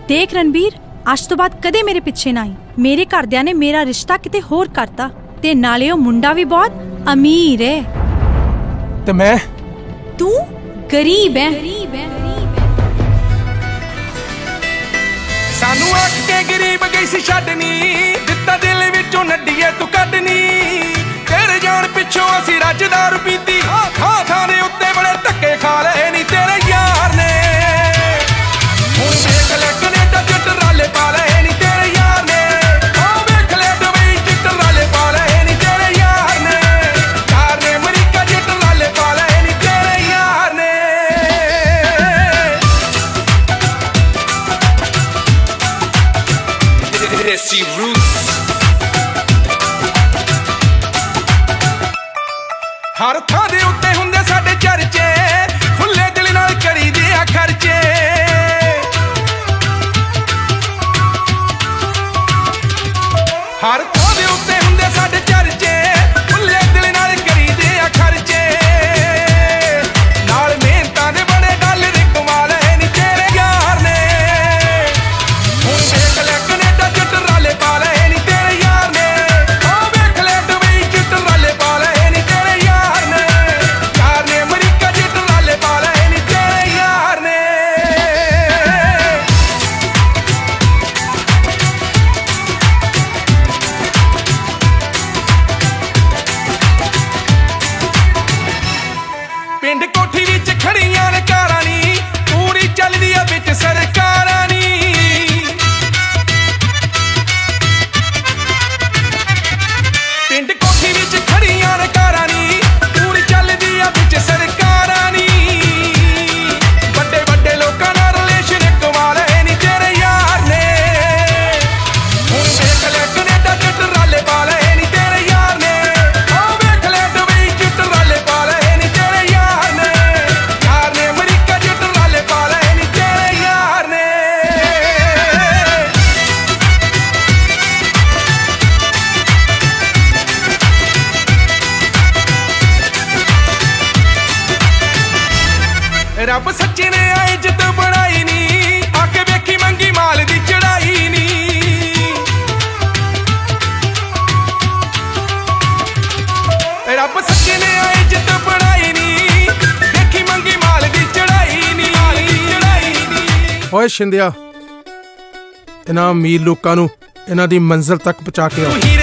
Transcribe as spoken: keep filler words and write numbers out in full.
देख रणबीर, अज तो बाद कदे मेरे पिछे ना आई। मेरे घरदियां ने मेरा रिश्ता किते होर करता ते नाले ओ मुंडा भी बहुत अमीर है ते मैं तू गरीब है। सानू आख के गरीब गई सी छड्डनी, दिता दिल विचों नड्डीए तू कड्डनी। तेरे जान पिछों असी रज दारू पीती, खां खां दे उत्ते बड़े धक्के खा लए नी तेरे यार ने। हुण देख ले कनेडा च टराले पा लए नी तेरे यार ने। ओ वेख ले दुबई च टराले पा लए नी तेरे यार ने। यार ने अमरीका च टराले पा लए नी तेरे यार ने। Desi Roots हर थां दे उत्ते हुंदे साडे चर्चे, खुले दिल नाल करी दे आ खर्चे। हर थां दे उत्ते हुंदे साडे चर्चे, खुले दिल नाल करी दे आ खर्चे। नाल मेहनतां दे बड़े डॉलर कमा लए नी तेरे यार ने। हुण देख ले कनेडा च टराले पा लए नी तेरे यार ने। ओ वेख ले दुबई च टराले पा लए नी तेरे यार ने। यार ने अमरीका च टराले पा लए नी तेरे यार ने। पिंड कोठी विच खड़ियां ने कारां नी, पूरी चलदी आ विच सरकारां नी। पिंड कोठी विच खड़ियां ने कारां नी, पूरी चलदी आ विच सरकारां नी। बड़े बड़े लोकां नाल रिलेशन कमा लए नी तेरे यार ने। हुण देख ले कनेडा च टराले पा लए नी तेरे यार ने। ओ वेख ले दुबई च टराले पा लए नी तेरे यार ने। यार ने अमरीका च टराले पा लए नी तेरे यार ने। रब सच्चे ने इज्जत बढ़ाई नी, आके वेखी मंगी माल दी चढ़ाई नी। रब सच्चे ने इज्जत बढ़ाई नी, वेखी मंगी माल दी चढ़ाई नी। ओए शिंदिया, इन्हां अमीर लोकां नूं इन्हां दी मंजिल तक पहुंचा के आओ।